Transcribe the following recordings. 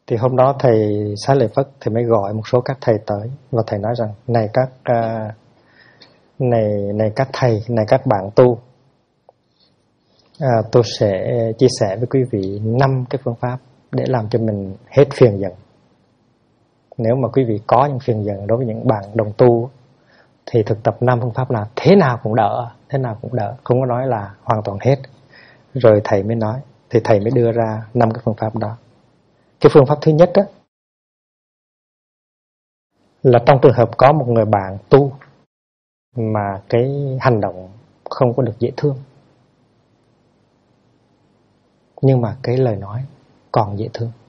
Thì hôm đó thầy Xá Lợi Phất thì mới gọi một số các thầy tới và thầy nói rằng này các thầy, này các bạn tu, tôi sẽ chia sẻ với quý vị 5 cái phương pháp để làm cho mình hết phiền giận. Nếu mà quý vị có những phiền giận đối với những bạn đồng tu thì thực tập 5 phương pháp là thế nào cũng đỡ, không có nói là hoàn toàn hết. Rồi thầy mới nói, thì thầy mới đưa ra 5 cái phương pháp đó. Cái phương pháp thứ nhất đó là trong trường hợp có một người bạn tu mà cái hành động không có được dễ thương, nhưng mà cái lời nói còn dễ thương.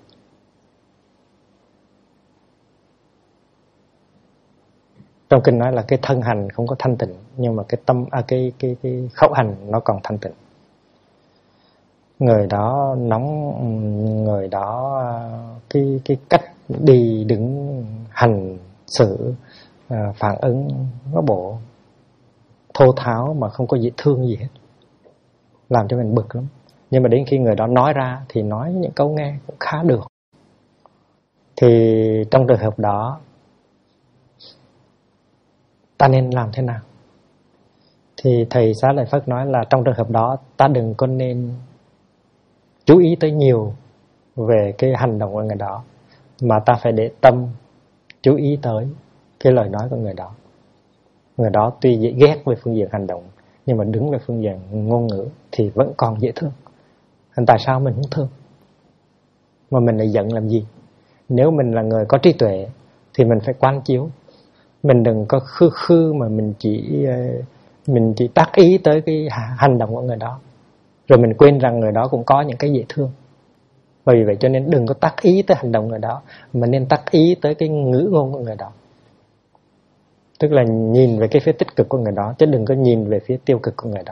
Trong kinh nói là cái thân hành không có thanh tịnh, nhưng mà cái tâm cái khẩu hành nó còn thanh tịnh. Người đó nóng, người đó cái cách đi đứng hành xử phản ứng nó bộ thô tháo mà không có dễ thương gì hết, làm cho mình bực lắm. Nhưng mà đến khi người đó nói ra thì nói những câu nghe cũng khá được. Thì trong trường hợp đó ta nên làm thế nào? Thì thầy Xá Lợi Phất nói là trong trường hợp đó ta đừng có nên chú ý tới nhiều về cái hành động của người đó, mà ta phải để tâm chú ý tới cái lời nói của người đó. Người đó tuy dễ ghét về phương diện hành động, nhưng mà đứng về phương diện ngôn ngữ thì vẫn còn dễ thương. Tại sao mình không thương mà mình lại giận làm gì? Nếu mình là người có trí tuệ thì mình phải quán chiếu. Mình đừng có khư mà mình chỉ tác ý tới cái hành động của người đó, rồi mình quên rằng người đó cũng có những cái dễ thương. Bởi vì vậy cho nên đừng có tác ý tới hành động người đó, mà nên tác ý tới cái ngữ ngôn của người đó. Tức là nhìn về cái phía tích cực của người đó, chứ đừng có nhìn về phía tiêu cực của người đó.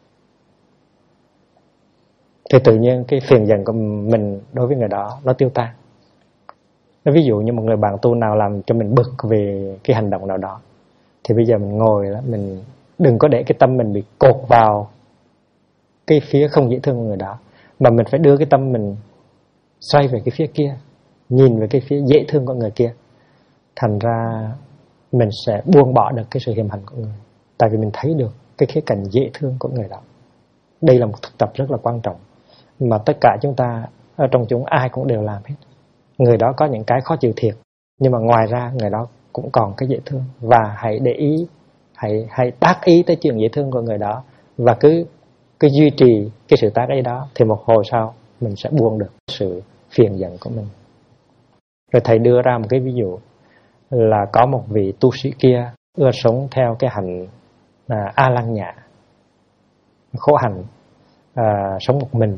Thì tự nhiên cái phiền giận của mình đối với người đó nó tiêu tan. Ví dụ như một người bạn tu nào làm cho mình bực về cái hành động nào đó, thì bây giờ mình ngồi đó, mình đừng có để cái tâm mình bị cột vào cái phía không dễ thương của người đó, mà mình phải đưa cái tâm mình xoay về cái phía kia, nhìn về cái phía dễ thương của người kia. Thành ra mình sẽ buông bỏ được cái sự hiềm hành của người, tại vì mình thấy được cái khía cạnh dễ thương của người đó. Đây là một thực tập rất là quan trọng mà tất cả chúng ta ở trong chúng ai cũng đều làm hết. Người đó có những cái khó chịu thiệt, nhưng mà ngoài ra người đó cũng còn cái dễ thương. Và hãy để ý, hãy tác ý tới chuyện dễ thương của người đó, và cứ duy trì cái sự tác ý đó, thì một hồi sau mình sẽ buông được sự phiền giận của mình. Rồi thầy đưa ra một cái ví dụ là có một vị tu sĩ kia ưa sống theo cái hành A Lăng Nhã, khổ hạnh, sống một mình,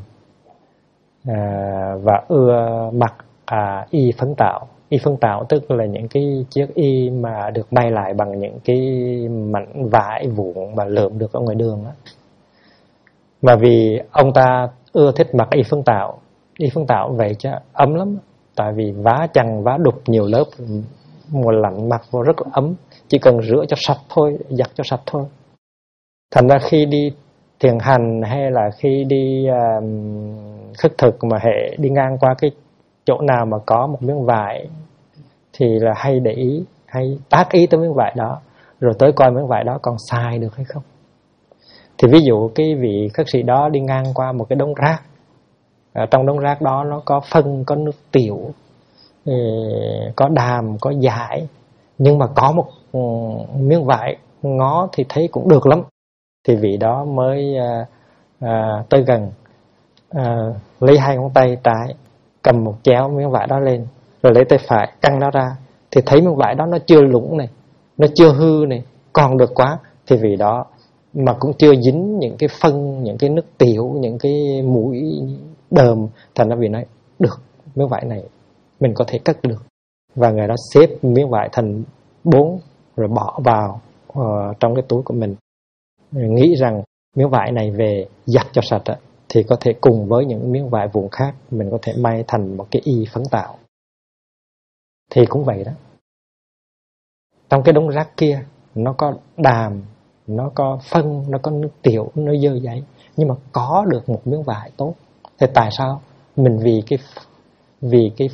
và ưa mặc y phấn tạo. Y phấn tạo tức là những cái chiếc y mà được may lại bằng những cái mảnh vải vụn mà lượm được ở ngoài đường đó. Và vì ông ta ưa thích mặc y phấn tạo vậy chứ ấm lắm, tại vì vá chằng vá đục nhiều lớp, mùa lạnh mặc vô rất là ấm, chỉ cần rửa cho sạch thôi, giặt cho sạch thôi. Thành ra khi đi thiền hành hay là khi đi khất thực mà hệ đi ngang qua cái chỗ nào mà có một miếng vải thì là hay để ý, hay tác ý tới miếng vải đó, rồi tới coi miếng vải đó còn xài được hay không. Thì ví dụ cái vị khất sĩ đó đi ngang qua một cái đống rác, trong đống rác đó nó có phân, có nước tiểu, có đàm, có dải, nhưng mà có một miếng vải ngó thì thấy cũng được lắm. Thì vị đó mới tới gần, lấy hai ngón tay trái cầm một chéo miếng vải đó lên, rồi lấy tay phải căng nó ra, thì thấy miếng vải đó nó chưa lủng này, nó chưa hư này, còn được quá. Thì vị đó mà cũng chưa dính những cái phân, những cái nước tiểu, những cái mũi đờm, thành ra vị nói được, miếng vải này mình có thể cất được. Và người đó xếp miếng vải thành 4 rồi bỏ vào trong cái túi của mình, nghĩ rằng miếng vải này về giặt cho sạch thì có thể cùng với những miếng vải vụn khác mình có thể may thành một cái y phấn tạo. Thì cũng vậy đó, trong cái đống rác kia nó có đàm, nó có phân, nó có nước tiểu, nó dơ giấy, nhưng mà có được một miếng vải tốt. Thì tại sao mình vì cái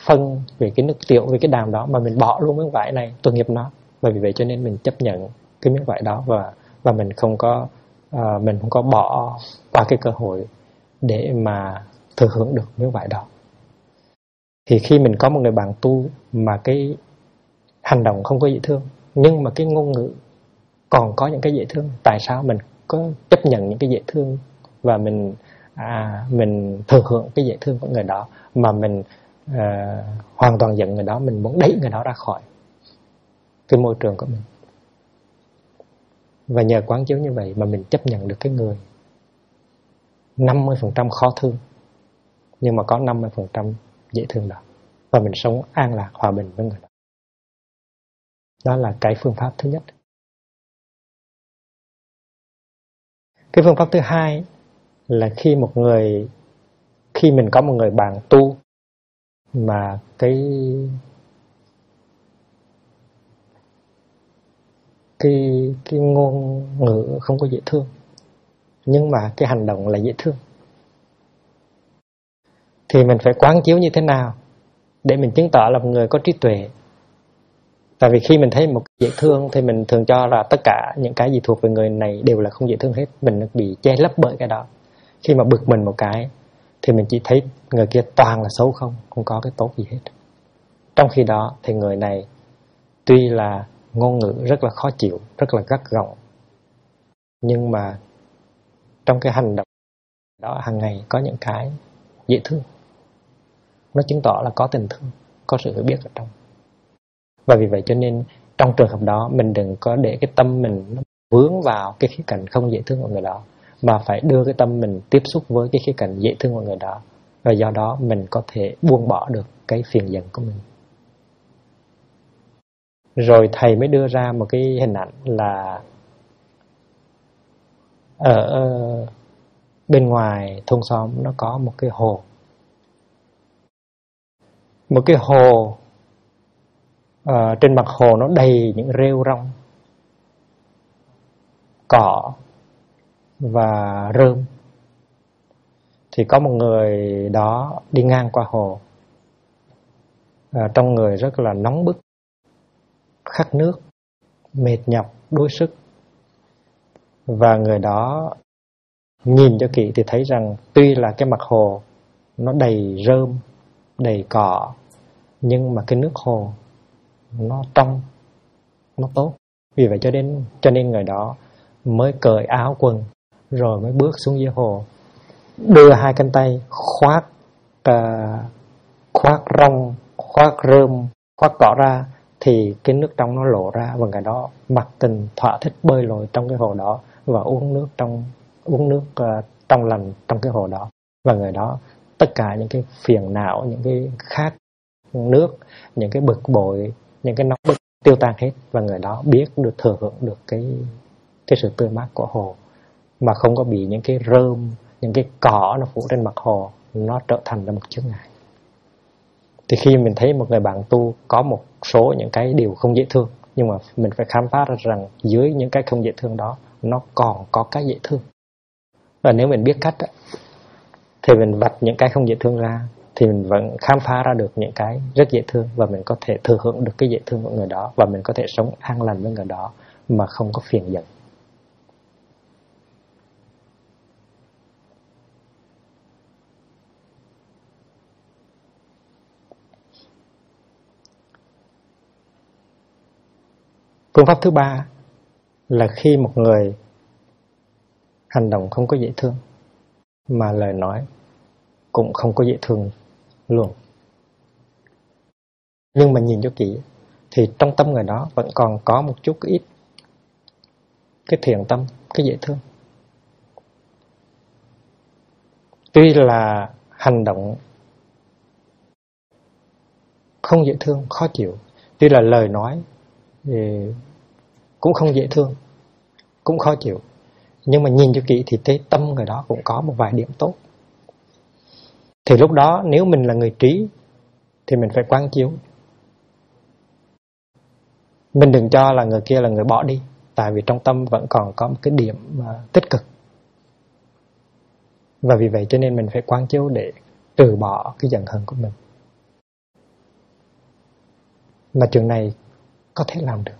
phân, về cái nước tiểu, về cái đàm đó mà mình bỏ luôn miếng vải này, tội nghiệp nó. Và vì vậy cho nên mình chấp nhận cái miếng vải đó, và mình không có bỏ qua cái cơ hội để mà thừa hưởng được miếng vải đó. Thì khi mình có một người bạn tu mà cái hành động không có dễ thương, nhưng mà cái ngôn ngữ còn có những cái dễ thương, tại sao mình có chấp nhận những cái dễ thương và mình thừa hưởng cái dễ thương của người đó, mà mình hoàn toàn giận người đó, mình muốn đẩy người đó ra khỏi cái môi trường của mình. Và nhờ quán chiếu như vậy mà mình chấp nhận được cái người 50% khó thương, nhưng mà có 50% dễ thương đó, và mình sống an lạc hòa bình với người đó. Đó là cái phương pháp thứ nhất. Cái phương pháp thứ hai là khi mình có một người bạn tu mà cái ngôn ngữ không có dễ thương, nhưng mà cái hành động là dễ thương, thì mình phải quán chiếu như thế nào để mình chứng tỏ là một người có trí tuệ. Tại vì khi mình thấy một dễ thương thì mình thường cho là tất cả những cái gì thuộc về người này đều là không dễ thương hết, mình bị che lấp bởi cái đó. Khi mà bực mình một cái thì mình chỉ thấy người kia toàn là xấu, không có cái tốt gì hết. Trong khi đó thì người này tuy là ngôn ngữ rất là khó chịu, rất là gắt gỏng, nhưng mà trong cái hành động đó hàng ngày có những cái dễ thương. Nó chứng tỏ là có tình thương, có sự hiểu biết ở trong. Và vì vậy cho nên trong trường hợp đó mình đừng có để cái tâm mình nó vướng vào cái khía cạnh không dễ thương của người đó, mà phải đưa cái tâm mình tiếp xúc với cái khía cạnh dễ thương của người đó. Và do đó mình có thể buông bỏ được cái phiền giận của mình. Rồi thầy mới đưa ra một cái hình ảnh là ở bên ngoài thôn xóm nó có một cái hồ. Một cái hồ, trên mặt hồ nó đầy những rêu rong, cỏ và rơm. Thì có một người đó đi ngang qua hồ, trong người rất là nóng bức, khát nước, mệt nhọc, đuối sức. Và người đó nhìn cho kỹ thì thấy rằng tuy là cái mặt hồ nó đầy rơm, đầy cỏ, nhưng mà cái nước hồ nó trong, nó tốt. Vì vậy cho nên người đó mới cởi áo quần, rồi mới bước xuống dưới hồ, đưa hai cánh tay khoác rong, khoác rơm, khoác cỏ ra, thì cái nước trong nó lộ ra, và người đó mặc tình thỏa thích bơi lội trong cái hồ đó và uống nước trong lành trong cái hồ đó. Và người đó tất cả những cái phiền não, những cái khát nước, những cái bực bội, những cái nóng bức tiêu tan hết, và người đó biết được thừa hưởng được cái sự tươi mát của hồ, mà không có bị những cái rơm, những cái cỏ nó phủ trên mặt hồ nó trở thành ra một chướng ngại. Thì khi mình thấy một người bạn tu có một số những cái điều không dễ thương, nhưng mà mình phải khám phá ra rằng dưới những cái không dễ thương đó nó còn có cái dễ thương. Và nếu mình biết cách thì mình vạch những cái không dễ thương ra, thì mình vẫn khám phá ra được những cái rất dễ thương, và mình có thể thừa hưởng được cái dễ thương của người đó, và mình có thể sống an lành với người đó mà không có phiền giận. Phương pháp thứ ba là khi một người hành động không có dễ thương, mà lời nói cũng không có dễ thương luôn, nhưng mà nhìn cho kỹ thì trong tâm người đó vẫn còn có một chút ít cái thiện tâm, cái dễ thương. Tuy là hành động không dễ thương, khó chịu, tuy là lời nói thì cũng không dễ thương, cũng khó chịu, nhưng mà nhìn cho kỹ thì thấy tâm người đó cũng có một vài điểm tốt. Thì lúc đó nếu mình là người trí thì mình phải quán chiếu. Mình đừng cho là người kia là người bỏ đi, tại vì trong tâm vẫn còn có một cái điểm tích cực. Và vì vậy cho nên mình phải quán chiếu để từ bỏ cái giận hờn của mình. Mà chuyện này có thể làm được.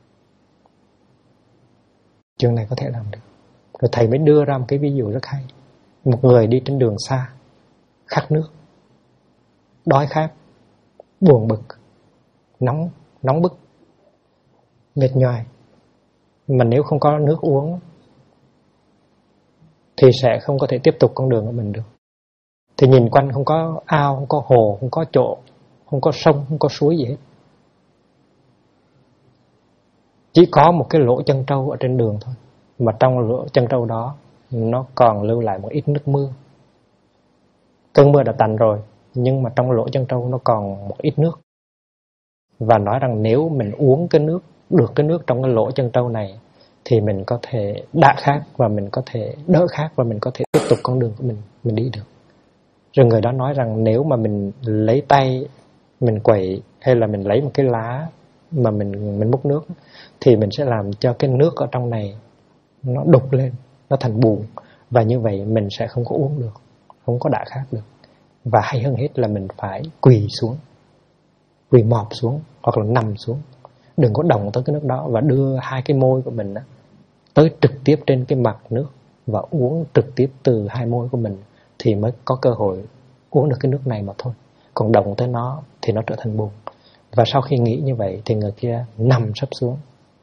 Chuyện này có thể làm được. Rồi thầy mới đưa ra một cái ví dụ rất hay. Một người đi trên đường xa, khát nước, đói khát, buồn bực, nóng bức, mệt nhoài. Mà nếu không có nước uống thì sẽ không có thể tiếp tục con đường của mình được. Thì nhìn quanh không có ao, không có hồ, không có chỗ, không có sông, không có suối gì hết. Chỉ có một cái lỗ chân trâu ở trên đường thôi. Mà trong lỗ chân trâu đó nó còn lưu lại một ít nước mưa. Cơn mưa đã tạnh rồi, nhưng mà trong lỗ chân trâu nó còn một ít nước. Và nói rằng nếu mình uống được cái nước trong cái lỗ chân trâu này thì mình có thể đạ khát và mình có thể đỡ khát và mình có thể tiếp tục con đường của mình đi được. Rồi người đó nói rằng nếu mà mình lấy tay mình quẩy hay là mình lấy một cái lá mà mình múc nước thì mình sẽ làm cho cái nước ở trong này nó đục lên, nó thành bùn, và như vậy mình sẽ không có uống được, không có đạ khát được. Và hay hơn hết là mình phải quỳ xuống, quỳ mọp xuống hoặc là nằm xuống, đừng có động tới cái nước đó, và đưa hai cái môi của mình tới trực tiếp trên cái mặt nước và uống trực tiếp từ hai môi của mình thì mới có cơ hội uống được cái nước này mà thôi. Còn động tới nó thì nó trở thành bùn. Và sau khi nghĩ như vậy thì người kia nằm sấp xuống,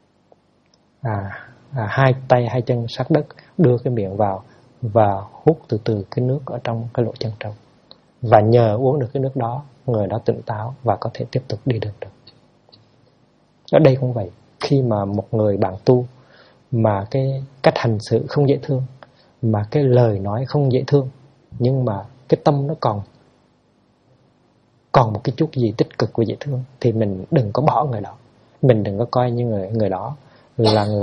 hai tay hai chân sát đất, đưa cái miệng vào và hút từ từ cái nước ở trong cái lỗ chân trâu. Và nhờ uống được cái nước đó, người đó tỉnh táo và có thể tiếp tục đi được. Ở đây cũng vậy. Khi mà một người bạn tu mà cái cách hành xử không dễ thương, mà cái lời nói không dễ thương, nhưng mà cái tâm nó còn một cái chút gì tích cực và dễ thương, thì mình đừng có bỏ người đó. Mình đừng có coi như người đó là người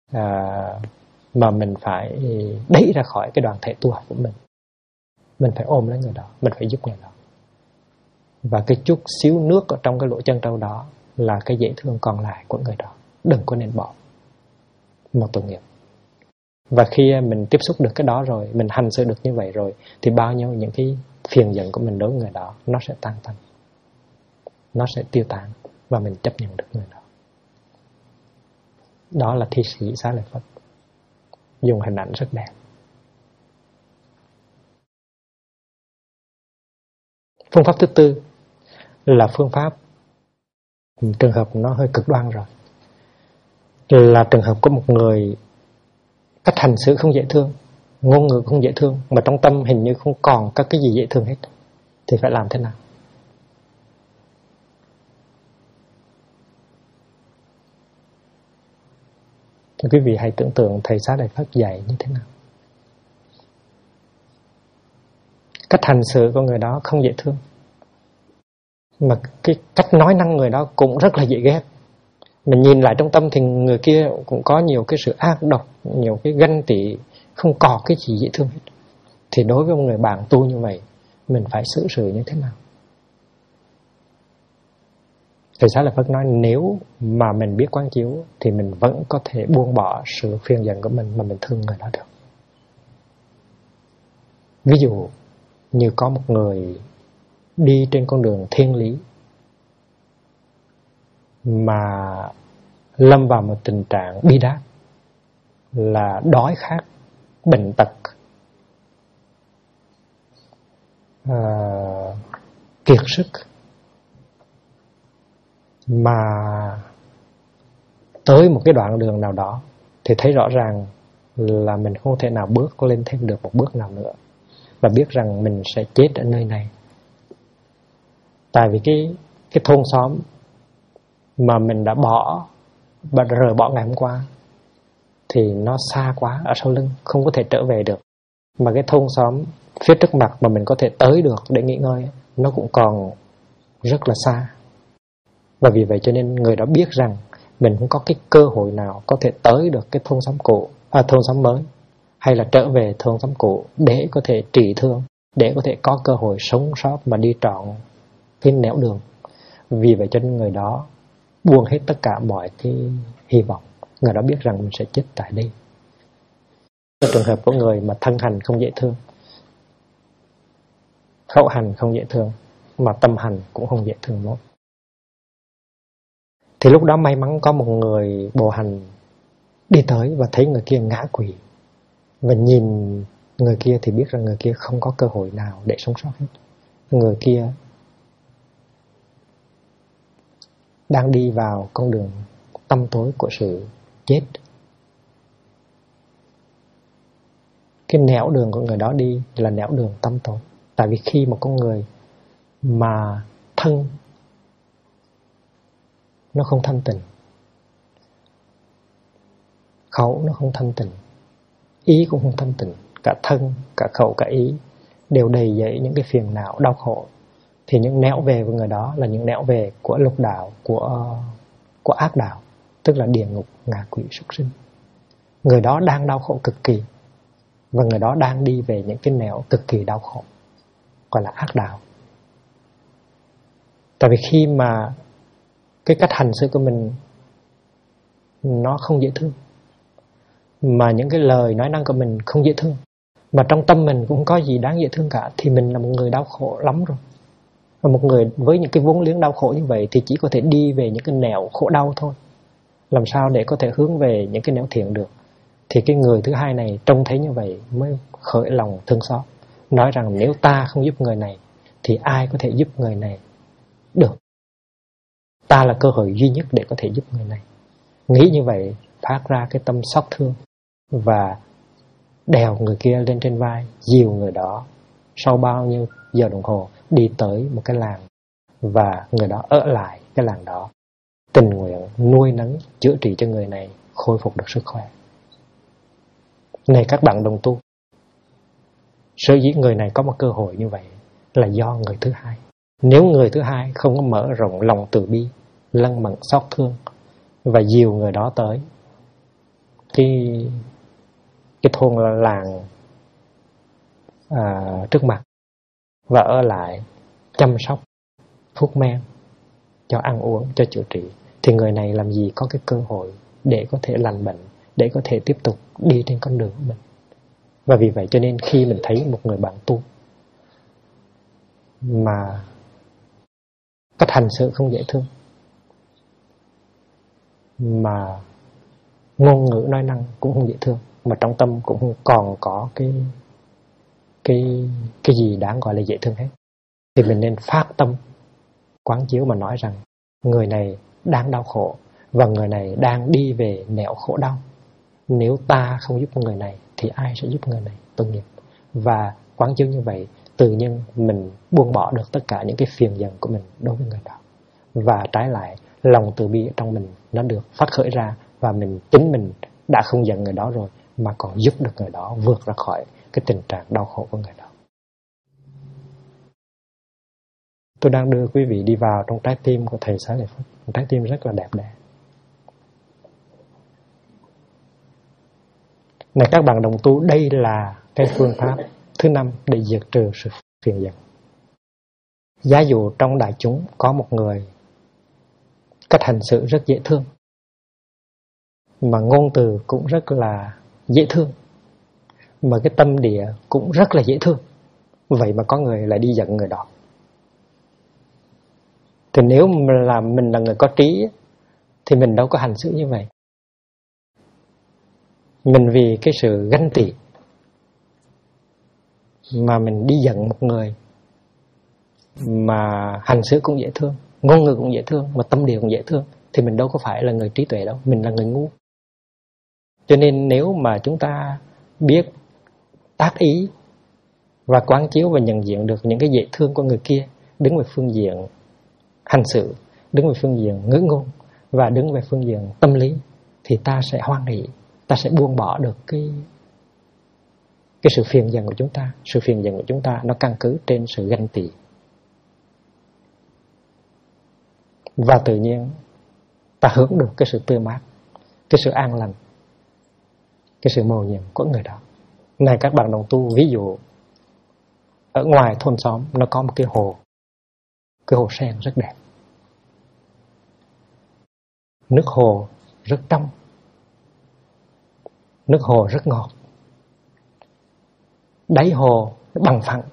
mà mình phải đẩy ra khỏi cái đoàn thể tu học của mình. Mình phải ôm lấy người đó, mình phải giúp người đó. Và cái chút xíu nước ở trong cái lỗ chân trâu đó là cái dễ thương còn lại của người đó. Đừng có nên bỏ một tội nghiệp. Và khi mình tiếp xúc được cái đó rồi, mình hành xử được như vậy rồi, thì bao nhiêu những cái phiền giận của mình đối với người đó nó sẽ tan tành, nó sẽ tiêu tán, và mình chấp nhận được người đó. Đó là thi sĩ Xá Lợi Phất, dùng hình ảnh rất đẹp. Phương pháp thứ tư là phương pháp, trường hợp nó hơi cực đoan rồi, là trường hợp có một người cách hành xử không dễ thương, ngôn ngữ không dễ thương, mà trong tâm hình như không còn các cái gì dễ thương hết, thì phải làm thế nào? Thì quý vị hãy tưởng tượng thầy Xá Lợi Phất dạy như thế nào. Cách hành xử của người đó không dễ thương, mà cái cách nói năng người đó cũng rất là dễ ghét. Mình nhìn lại trong tâm thì người kia cũng có nhiều cái sự ác độc, nhiều cái ganh tị, không có cái gì dễ thương hết. Thì đối với một người bạn tu như vậy, mình phải xử sự như thế nào? Thầy Xá Lợi Phất nói nếu mà mình biết quán chiếu thì mình vẫn có thể buông bỏ sự phiền giận của mình mà mình thương người đó được. Ví dụ như có một người đi trên con đường thiên lý mà lâm vào một tình trạng bi đát, là đói khát, bệnh tật, kiệt sức, mà tới một cái đoạn đường nào đó thì thấy rõ ràng là mình không thể nào bước lên thêm được một bước nào nữa, và biết rằng mình sẽ chết ở nơi này. Tại vì cái thôn xóm mà mình đã rời bỏ ngày hôm qua thì nó xa quá, ở sau lưng, không có thể trở về được. Mà cái thôn xóm phía trước mặt mà mình có thể tới được để nghỉ ngơi, nó cũng còn rất là xa. Và vì vậy cho nên người đó biết rằng mình không có cái cơ hội nào có thể tới được cái thôn xóm cũ, thôn xóm mới, hay là trở về thôn xóm cũ để có thể trị thương, để có thể có cơ hội sống sót mà đi trọn cái nẻo đường. Vì vậy cho nên người đó buông hết tất cả mọi cái hy vọng. Người đó biết rằng mình sẽ chết tại đây. Trong trường hợp của người mà thân hành không dễ thương, khẩu hành không dễ thương, mà tâm hành cũng không dễ thương nữa. Thì lúc đó may mắn có một người bộ hành đi tới và thấy người kia ngã quỵ, và nhìn người kia thì biết rằng người kia không có cơ hội nào để sống sót hết. Người kia đang đi vào con đường tăm tối của sự chết. Cái nẻo đường của người đó đi là nẻo đường tăm tối. Tại vì khi một con người mà thân nó không thanh tịnh, khẩu nó không thanh tịnh, ý cũng không thanh tịnh, cả thân, cả khẩu, cả ý đều đầy dẫy những cái phiền não, đau khổ, thì những nẻo về của người đó là những nẻo về của lục đạo, của ác đạo, tức là địa ngục, ngạ quỷ, súc sinh. Người đó đang đau khổ cực kỳ, và người đó đang đi về những cái nẻo cực kỳ đau khổ, gọi là ác đạo. Tại vì khi mà cái cách hành xử của mình nó không dễ thương, mà những cái lời nói năng của mình không dễ thương, mà trong tâm mình cũng không có gì đáng dễ thương cả, thì mình là một người đau khổ lắm rồi. Và một người với những cái vốn liếng đau khổ như vậy thì chỉ có thể đi về những cái nẻo khổ đau thôi. Làm sao để có thể hướng về những cái nẻo thiện được? Thì cái người thứ hai này trông thấy như vậy mới khởi lòng thương xót, nói rằng nếu ta không giúp người này thì ai có thể giúp người này được? Ta là cơ hội duy nhất để có thể giúp người này. Nghĩ như vậy, phát ra cái tâm xót thương và đèo người kia lên trên vai, dìu người đó sau bao nhiêu giờ đồng hồ đi tới một cái làng, và người đó ở lại cái làng đó, tình nguyện nuôi nấng chữa trị cho người này khôi phục được sức khỏe. Này các bạn đồng tu, sở dĩ người này có một cơ hội như vậy là do người thứ hai. Nếu người thứ hai không có mở rộng lòng từ bi, lân mẫn xót thương và dìu người đó tới cái thôn làng trước mặt và ở lại chăm sóc, thuốc men, cho ăn uống, cho chữa trị, thì người này làm gì có cái cơ hội để có thể lành bệnh, để có thể tiếp tục đi trên con đường của mình. Và vì vậy cho nên khi mình thấy một người bạn tu mà cách hành xử không dễ thương, mà ngôn ngữ nói năng cũng không dễ thương, mà trong tâm cũng không còn có cái gì đáng gọi là dễ thương hết, thì mình nên phát tâm quán chiếu mà nói rằng người này đang đau khổ và người này đang đi về nẻo khổ đau. Nếu ta không giúp người này thì ai sẽ giúp người này? Tội nghiệp. Và quán chiếu như vậy, tự nhiên mình buông bỏ được tất cả những cái phiền giận của mình đối với người đó, và trái lại lòng từ bi trong mình nó được phát khởi ra, và chính mình đã không giận người đó rồi mà còn giúp được người đó vượt ra khỏi cái tình trạng đau khổ của người đó. Tôi đang đưa quý vị đi vào trong trái tim của thầy Xá Lợi Phất, một trái tim rất là đẹp đẽ. Này các bạn đồng tu, đây là cái phương pháp thứ 5 để diệt trừ sự phiền giận. Giả dụ trong đại chúng có một người cách hành xử rất dễ thương, mà ngôn từ cũng rất là dễ thương, mà cái tâm địa cũng rất là dễ thương, vậy mà có người lại đi giận người đó. Thì nếu mà mình là người có trí thì mình đâu có hành xử như vậy. Mình vì cái sự ganh tị mà mình đi giận một người mà hành xử cũng dễ thương, ngôn ngữ cũng dễ thương, mà tâm địa cũng dễ thương, thì mình đâu có phải là người trí tuệ đâu, mình là người ngu. Cho nên nếu mà chúng ta biết tác ý và quán chiếu và nhận diện được những cái dễ thương của người kia, đứng về phương diện hành xử, đứng về phương diện ngữ ngôn và đứng về phương diện tâm lý, thì ta sẽ hoan hỷ, ta sẽ buông bỏ được cái sự phiền giận của chúng ta. Sự phiền giận của chúng ta nó căn cứ trên sự ganh tị, và tự nhiên ta hưởng được cái sự tươi mát, cái sự an lành, cái sự mầu nhiệm của người đó. Này các bạn đồng tu, ví dụ ở ngoài thôn xóm nó có một cái hồ sen rất đẹp, nước hồ rất trong, nước hồ rất ngọt, đáy hồ bằng phẳng,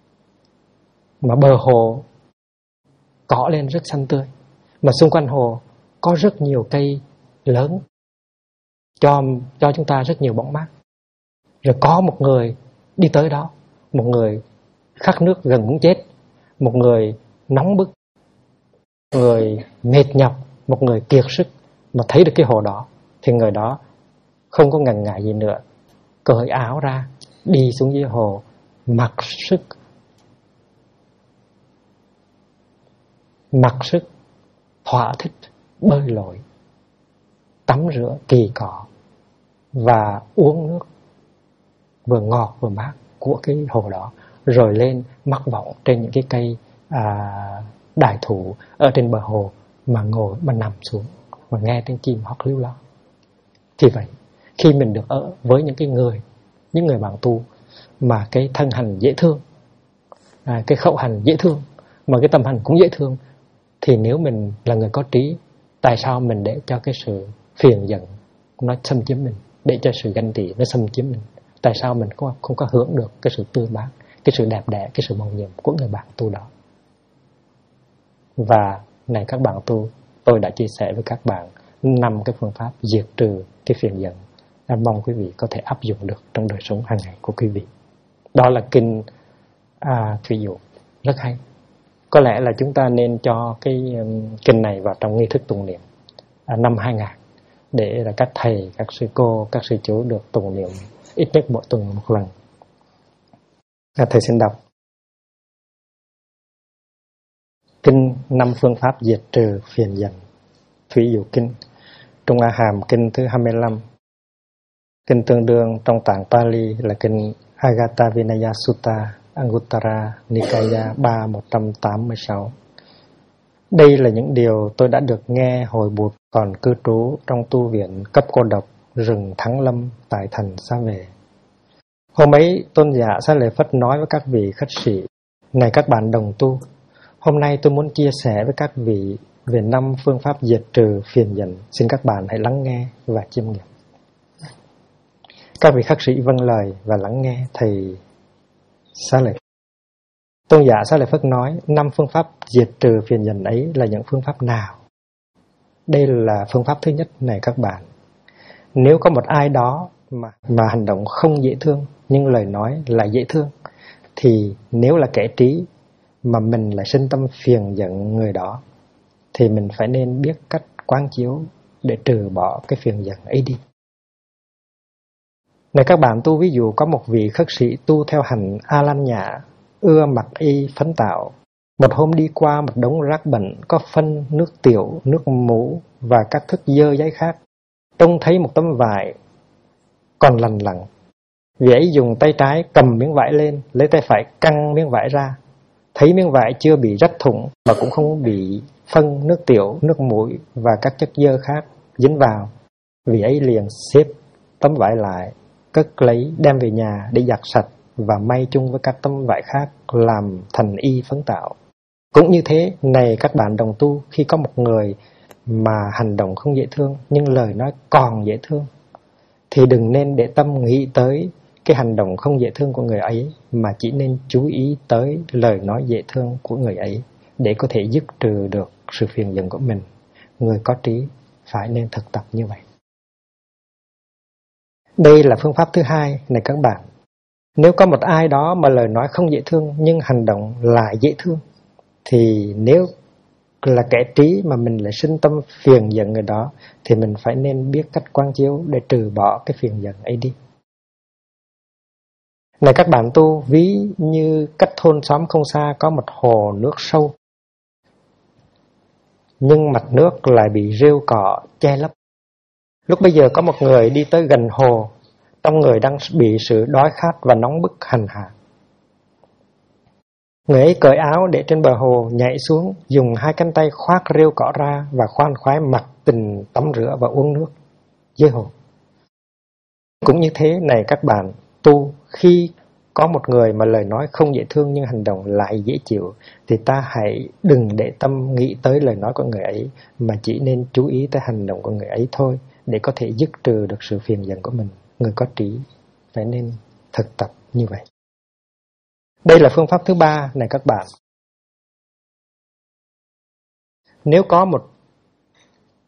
mà bờ hồ cỏ lên rất xanh tươi, mà xung quanh hồ có rất nhiều cây lớn cho chúng ta rất nhiều bóng mát. Rồi có một người đi tới đó, một người khát nước gần muốn chết, một người nóng bức, một người mệt nhọc, một người kiệt sức, mà thấy được cái hồ đó thì người đó không có ngần ngại gì nữa, cởi áo ra, đi xuống dưới hồ, mặc sức thỏa thích bơi lội, tắm rửa kỳ cọ và uống nước vừa ngọt vừa mát của cái hồ đó, rồi lên mắc võng trên những cái cây đại thụ ở trên bờ hồ mà ngồi, mà nằm xuống và nghe tiếng chim hót líu lo. Thì vậy, khi mình được ở với những người bạn tu mà cái thân hành dễ thương, cái khẩu hành dễ thương, mà cái tâm hành cũng dễ thương, thì nếu mình là người có trí, tại sao mình để cho cái sự phiền giận nó xâm chiếm mình, để cho sự ganh tị nó xâm chiếm mình? Tại sao mình không có hưởng được cái sự tươi mát, cái sự đẹp đẽ, cái sự màu nhiệm của người bạn tu đó? Và này các bạn tu, tôi đã chia sẻ với các bạn 5 cái phương pháp diệt trừ cái phiền giận. Em mong quý vị có thể áp dụng được trong đời sống hàng ngày của quý vị. Đó là kinh Thủy Dụ, rất hay. Có lẽ là chúng ta nên cho cái kinh này vào trong nghi thức tụng niệm năm 2000, để là các thầy, các sư cô, các sư chú được tụng niệm ít nhất mỗi tuần một lần. Thầy xin đọc kinh 5 phương pháp diệt trừ phiền giận. Thủy Dụ kinh, Trung A Hàm kinh thứ 25. Kinh tương đương trong tạng Pali là kinh Agata Vinaya Sutta, Anguttara Nikaya 3.186. Đây là những điều tôi đã được nghe hồi Bụt còn cư trú trong tu viện cấp cô độc rừng Thắng Lâm tại thành Sa Vệ. Hôm ấy, tôn giả Xá Lợi Phất nói với các vị khách sĩ: này các bạn đồng tu, hôm nay tôi muốn chia sẻ với các vị về 5 phương pháp diệt trừ phiền giận. Xin các bạn hãy lắng nghe và chiêm nghiệm. Các vị khách sĩ vâng lời và lắng nghe thầy Xá Lợi. Tôn giả Xá Lợi Phất nói 5 phương pháp diệt trừ phiền giận ấy là những phương pháp nào? Đây là phương pháp thứ nhất này các bạn. Nếu có một ai đó mà hành động không dễ thương nhưng lời nói lại dễ thương, thì nếu là kẻ trí mà mình lại sinh tâm phiền giận người đó, thì mình phải nên biết cách quán chiếu để trừ bỏ cái phiền giận ấy đi. Này các bạn tu, ví dụ có một vị khất sĩ tu theo hành A Lan Nhã, ưa mặc y phấn tạo. Một hôm đi qua một đống rác bẩn có phân, nước tiểu, nước mũ và các thức dơ giấy khác. Trông thấy một tấm vải còn lằn lặn. Vị ấy dùng tay trái cầm miếng vải lên, lấy tay phải căng miếng vải ra. Thấy miếng vải chưa bị rách thủng mà cũng không bị phân, nước tiểu, nước mũi và các chất dơ khác dính vào, vị ấy liền xếp tấm vải lại, cất lấy đem về nhà để giặt sạch và may chung với các tấm vải khác làm thành y phấn tạo. Cũng như thế, này các bạn đồng tu, khi có một người mà hành động không dễ thương nhưng lời nói còn dễ thương, thì đừng nên để tâm nghĩ tới cái hành động không dễ thương của người ấy, mà chỉ nên chú ý tới lời nói dễ thương của người ấy để có thể dứt trừ được sự phiền giận của mình. Người có trí phải nên thực tập như vậy. Đây là phương pháp thứ hai này các bạn. Nếu có một ai đó mà lời nói không dễ thương nhưng hành động lại dễ thương, thì nếu là kẻ trí mà mình lại sinh tâm phiền giận người đó, thì mình phải nên biết cách quán chiếu để trừ bỏ cái phiền giận ấy đi. Này các bạn tu, ví như cách thôn xóm không xa có một hồ nước sâu, nhưng mặt nước lại bị rêu cỏ che lấp. Lúc bây giờ có một người đi tới gần hồ, trong người đang bị sự đói khát và nóng bức hành hạ. Người ấy cởi áo để trên bờ hồ, nhảy xuống, dùng 2 cánh tay khoác rêu cỏ ra và khoan khoái mặc tình tắm rửa và uống nước dưới hồ. Cũng như thế này các bạn tu, khi có một người mà lời nói không dễ thương nhưng hành động lại dễ chịu, thì ta hãy đừng để tâm nghĩ tới lời nói của người ấy, mà chỉ nên chú ý tới hành động của người ấy thôi, để có thể dứt trừ được sự phiền giận của mình. Người có trí phải nên thực tập như vậy. Đây là phương pháp thứ ba này các bạn. Nếu có một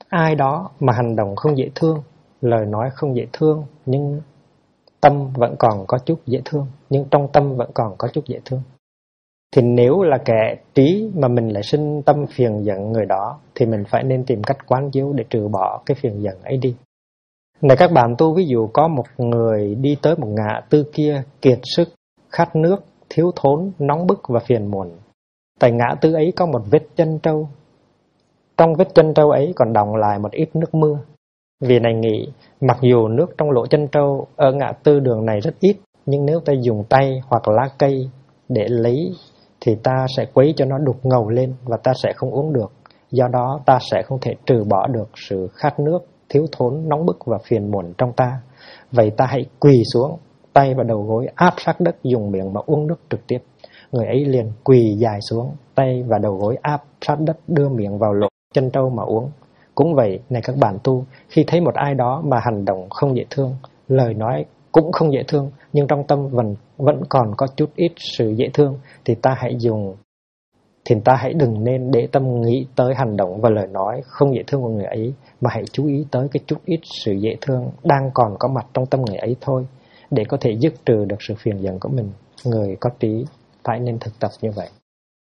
ai đó mà hành động không dễ thương, lời nói không dễ thương, nhưng tâm vẫn còn có chút dễ thương, nhưng trong tâm vẫn còn có chút dễ thương, thì nếu là kẻ trí mà mình lại sinh tâm phiền giận người đó, thì mình phải nên tìm cách quán chiếu để trừ bỏ cái phiền giận ấy đi. Này các bạn tu, ví dụ có một người đi tới một ngã tư kia kiệt sức, khát nước, thiếu thốn, nóng bức và phiền muộn. Tại ngã tư ấy có một vết chân trâu. Trong vết chân trâu ấy còn đọng lại một ít nước mưa. Vì này nghĩ, mặc dù nước trong lỗ chân trâu ở ngã tư đường này rất ít, nhưng nếu ta dùng tay hoặc lá cây để lấy thì ta sẽ quấy cho nó đục ngầu lên và ta sẽ không uống được. Do đó ta sẽ không thể trừ bỏ được sự khát nước, thiếu thốn, nóng bức và phiền muộn trong ta. Vậy ta hãy quỳ xuống, tay và đầu gối áp sát đất, dùng miệng mà uống nước trực tiếp. Người ấy liền quỳ dài xuống, tay và đầu gối áp sát đất, đưa miệng vào lỗ chân trâu mà uống. Cũng vậy, này các bạn tu, khi thấy một ai đó mà hành động không dễ thương, lời nói cũng không dễ thương, nhưng trong tâm vẫn còn có chút ít sự dễ thương, thì ta hãy đừng nên để tâm nghĩ tới hành động và lời nói không dễ thương của người ấy, mà hãy chú ý tới cái chút ít sự dễ thương đang còn có mặt trong tâm người ấy thôi, để có thể dứt trừ được sự phiền giận của mình. Người có trí phải nên thực tập như vậy.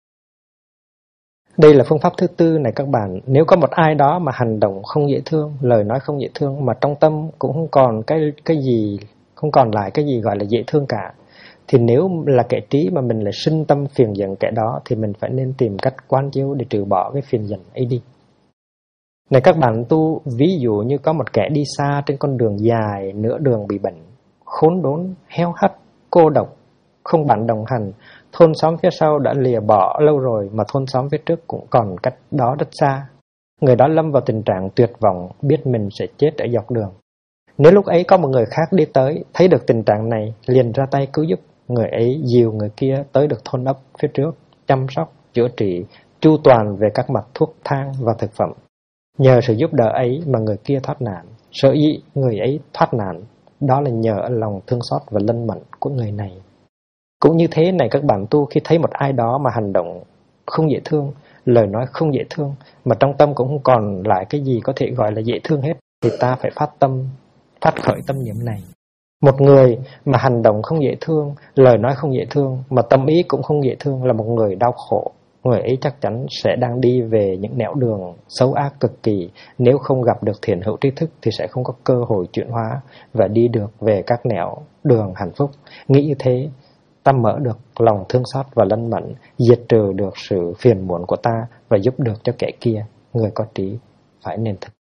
Đây là phương pháp thứ tư này các bạn. Nếu có một ai đó mà hành động không dễ thương, lời nói không dễ thương, mà trong tâm cũng không còn cái gì, không còn lại cái gì gọi là dễ thương cả, thì nếu là kẻ trí mà mình lại sinh tâm phiền giận kẻ đó, thì mình phải nên tìm cách quán chiếu để trừ bỏ cái phiền giận ấy đi. Này các bạn tu, ví dụ như có một kẻ đi xa trên con đường dài, nửa đường bị bệnh, khốn đốn, heo hắt, cô độc, không bạn đồng hành. Thôn xóm phía sau đã lìa bỏ lâu rồi, mà thôn xóm phía trước cũng còn cách đó rất xa. Người đó lâm vào tình trạng tuyệt vọng, biết mình sẽ chết ở dọc đường. Nếu lúc ấy có một người khác đi tới, thấy được tình trạng này, liền ra tay cứu giúp. Người ấy dìu người kia tới được thôn ấp phía trước, chăm sóc, chữa trị, chu toàn về các mặt thuốc thang và thực phẩm. Nhờ sự giúp đỡ ấy mà người kia thoát nạn. Sở dĩ người ấy thoát nạn, đó là nhờ lòng thương xót và lân mẫn của người này. Cũng như thế này các bạn tu, khi thấy một ai đó mà hành động không dễ thương, lời nói không dễ thương, mà trong tâm cũng không còn lại cái gì có thể gọi là dễ thương hết, thì ta phải phát khởi tâm niệm này. Một người mà hành động không dễ thương, lời nói không dễ thương, mà tâm ý cũng không dễ thương là một người đau khổ. Người ấy chắc chắn sẽ đang đi về những nẻo đường xấu ác cực kỳ. Nếu không gặp được thiện hữu tri thức thì sẽ không có cơ hội chuyển hóa và đi được về các nẻo đường hạnh phúc. Nghĩ như thế, ta mở được lòng thương xót và lân mẫn, diệt trừ được sự phiền muộn của ta và giúp được cho kẻ kia. Người có trí phải nên thực.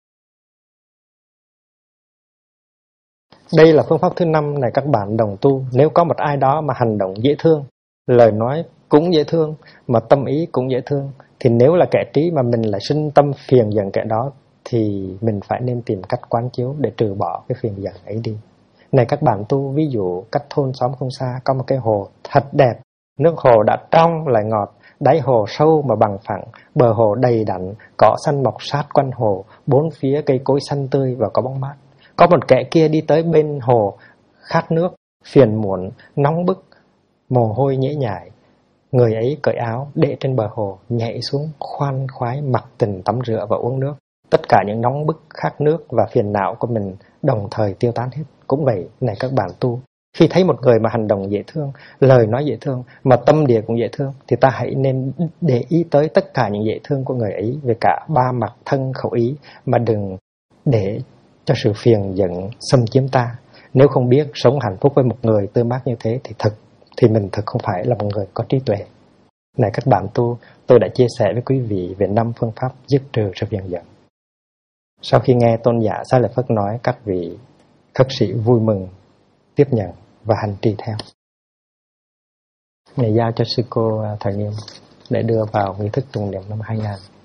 Đây là phương pháp thứ 5 này các bạn đồng tu. Nếu có một ai đó mà hành động dễ thương, lời nói cũng dễ thương, mà tâm ý cũng dễ thương, thì nếu là kẻ trí mà mình lại sinh tâm phiền giận kẻ đó, thì mình phải nên tìm cách quán chiếu để trừ bỏ cái phiền giận ấy đi. Này các bạn tu, ví dụ cách thôn xóm không xa có một cái hồ thật đẹp. Nước hồ đã trong lại ngọt, đáy hồ sâu mà bằng phẳng, bờ hồ đầy đặn, cỏ xanh mọc sát quanh hồ, bốn phía cây cối xanh tươi và có bóng mát. Có một kẻ kia đi tới bên hồ, khát nước, phiền muộn, nóng bức, mồ hôi nhễ nhại. Người ấy cởi áo, để trên bờ hồ, nhảy xuống khoan khoái mặc tình tắm rửa và uống nước. Tất cả những nóng bức, khát nước và phiền não của mình đồng thời tiêu tán hết. Cũng vậy, này các bạn tu, khi thấy một người mà hành động dễ thương, lời nói dễ thương, mà tâm địa cũng dễ thương, thì ta hãy nên để ý tới tất cả những dễ thương của người ấy về cả ba mặt thân khẩu ý, mà đừng để cho sự phiền giận xâm chiếm ta. Nếu không biết sống hạnh phúc với một người tươi mát như thế thì mình thực không phải là một người có trí tuệ. Này các bạn tu, tôi đã chia sẻ với quý vị về 5 phương pháp dứt trừ sự phiền giận. Sau khi nghe tôn giả Xá Lợi Phất nói, các vị khất sĩ vui mừng tiếp nhận và hành trì theo. Ngày giao cho sư cô Thời Nghiêm để đưa vào nghi thức tụng niệm năm 2000.